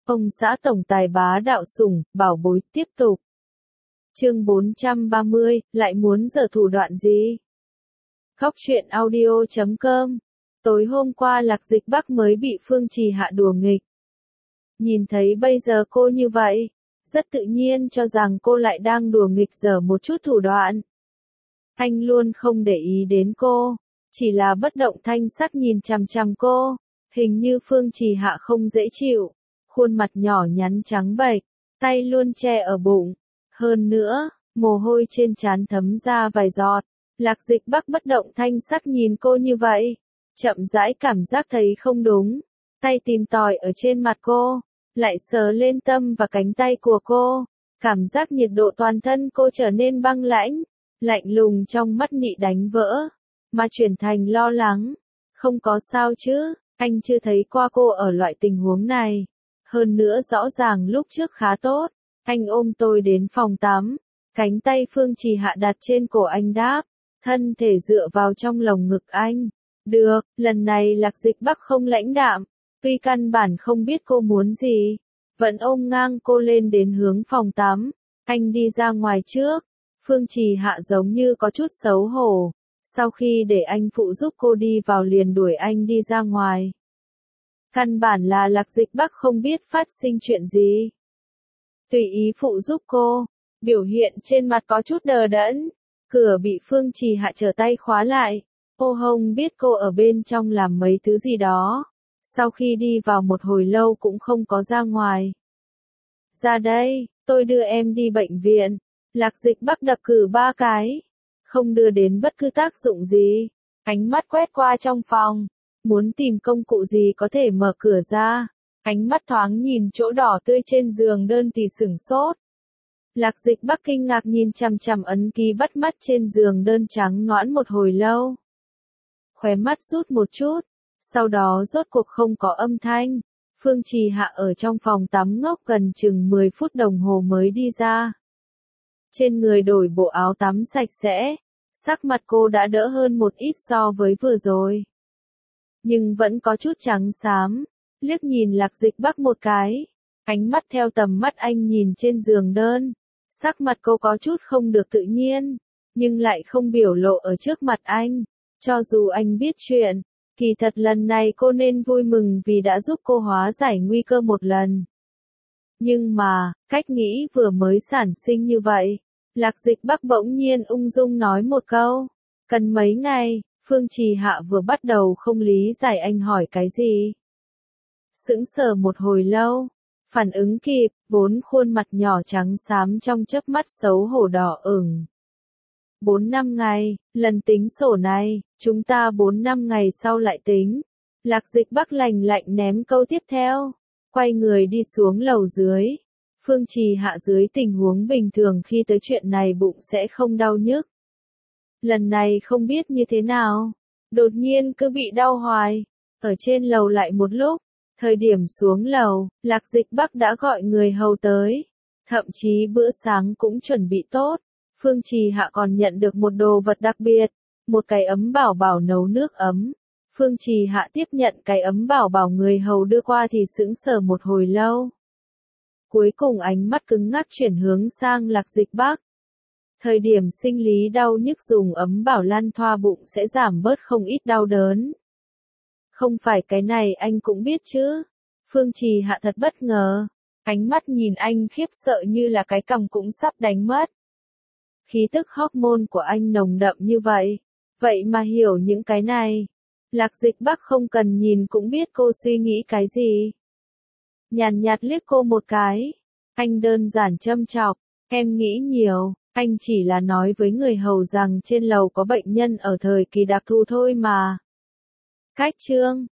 Ông xã tổng tài bá đạo sủng, bảo bối tiếp tục. Chương 430, lại muốn giở thủ đoạn gì? Khóc chuyện audio.com. Tối hôm qua Lạc Dịch Bắc mới bị Phương Trì Hạ đùa nghịch. Nhìn thấy bây giờ cô như vậy, rất tự nhiên cho rằng cô lại đang đùa nghịch giở một chút thủ đoạn. Anh luôn không để ý đến cô, chỉ là bất động thanh sắc nhìn chằm chằm cô, hình như Phương Trì Hạ không dễ chịu, khuôn mặt nhỏ nhắn trắng bệch, tay luôn che ở bụng. Hơn nữa, mồ hôi trên trán thấm ra vài giọt. Lạc Dịch Bắc bất động thanh sắc nhìn cô như vậy, chậm rãi cảm giác thấy không đúng, tay tìm tòi ở trên mặt cô, lại sờ lên tâm và cánh tay của cô, cảm giác nhiệt độ toàn thân cô trở nên băng lãnh, lạnh lùng trong mắt nị đánh vỡ, mà chuyển thành lo lắng. Không có sao chứ, anh chưa thấy qua cô ở loại tình huống này. Hơn nữa rõ ràng lúc trước khá tốt, anh ôm tôi đến phòng tắm, cánh tay Phương Trì Hạ đặt trên cổ anh đáp, thân thể dựa vào trong lồng ngực anh. Được, lần này Lạc Dịch Bắc không lãnh đạm, tuy căn bản không biết cô muốn gì, vẫn ôm ngang cô lên đến hướng phòng tắm. Anh đi ra ngoài trước, Phương Trì Hạ giống như có chút xấu hổ, sau khi để anh phụ giúp cô đi vào liền đuổi anh đi ra ngoài. Căn bản là Lạc Dịch Bắc không biết phát sinh chuyện gì. Tùy ý phụ giúp cô, biểu hiện trên mặt có chút đờ đẫn, cửa bị Phương Trì Hạ trở tay khóa lại. Ô Hồng biết cô ở bên trong làm mấy thứ gì đó, sau khi đi vào một hồi lâu cũng không có ra ngoài. Ra đây, tôi đưa em đi bệnh viện. Lạc Dịch Bắc đập cử 3 cái, không đưa đến bất cứ tác dụng gì. Ánh mắt quét qua trong phòng, muốn tìm công cụ gì có thể mở cửa ra. Ánh mắt thoáng nhìn chỗ đỏ tươi trên giường đơn thì sửng sốt. Lạc Dịch Bắc kinh ngạc nhìn chằm chằm ấn ký bắt mắt trên giường đơn trắng nõn một hồi lâu. Khóe mắt rút một chút, sau đó rốt cuộc không có âm thanh. Phương Trì Hạ ở trong phòng tắm ngốc gần chừng 10 phút đồng hồ mới đi ra. Trên người đổi bộ áo tắm sạch sẽ, sắc mặt cô đã đỡ hơn một ít so với vừa rồi. Nhưng vẫn có chút trắng xám, liếc nhìn Lạc Dịch Bắc một cái, ánh mắt theo tầm mắt anh nhìn trên giường đơn. Sắc mặt cô có chút không được tự nhiên, nhưng lại không biểu lộ ở trước mặt anh. Cho dù anh biết chuyện, kỳ thật lần này cô nên vui mừng vì đã giúp cô hóa giải nguy cơ một lần. Nhưng mà, cách nghĩ vừa mới sản sinh như vậy, Lạc Dịch Bắc bỗng nhiên ung dung nói một câu. Cần mấy ngày, Phương Trì Hạ vừa bắt đầu không lý giải anh hỏi cái gì. Sững sờ một hồi lâu, phản ứng kịp, vốn khuôn mặt nhỏ trắng xám trong chớp mắt xấu hổ đỏ ửng. 4-5 ngày, lần tính sổ này, chúng ta 4-5 ngày sau lại tính. Lạc Dịch Bắc lạnh lạnh ném câu tiếp theo, quay người đi xuống lầu dưới. Phương Trì Hạ dưới tình huống bình thường khi tới chuyện này bụng sẽ không đau nhức. Lần này không biết như thế nào, đột nhiên cứ bị đau hoài. Ở trên lầu lại một lúc, thời điểm xuống lầu, Lạc Dịch Bắc đã gọi người hầu tới. Thậm chí bữa sáng cũng chuẩn bị tốt. Phương Trì Hạ còn nhận được một đồ vật đặc biệt, một cái ấm bảo bảo nấu nước ấm. Phương Trì Hạ tiếp nhận cái ấm bảo bảo người hầu đưa qua thì sững sờ một hồi lâu. Cuối cùng ánh mắt cứng ngắc chuyển hướng sang Lạc Dịch Bắc. Thời điểm sinh lý đau nhức dùng ấm bảo lăn thoa bụng sẽ giảm bớt không ít đau đớn. Không phải cái này anh cũng biết chứ. Phương Trì Hạ thật bất ngờ. Ánh mắt nhìn anh khiếp sợ như là cái cằm cũng sắp đánh mất. Khí tức hormone của anh nồng đậm như vậy. Vậy mà hiểu những cái này. Lạc Dịch Bắc không cần nhìn cũng biết cô suy nghĩ cái gì. Nhàn nhạt liếc cô một cái. Anh đơn giản châm chọc. Em nghĩ nhiều. Anh chỉ là nói với người hầu rằng trên lầu có bệnh nhân ở thời kỳ đặc thù thôi mà. Cách chương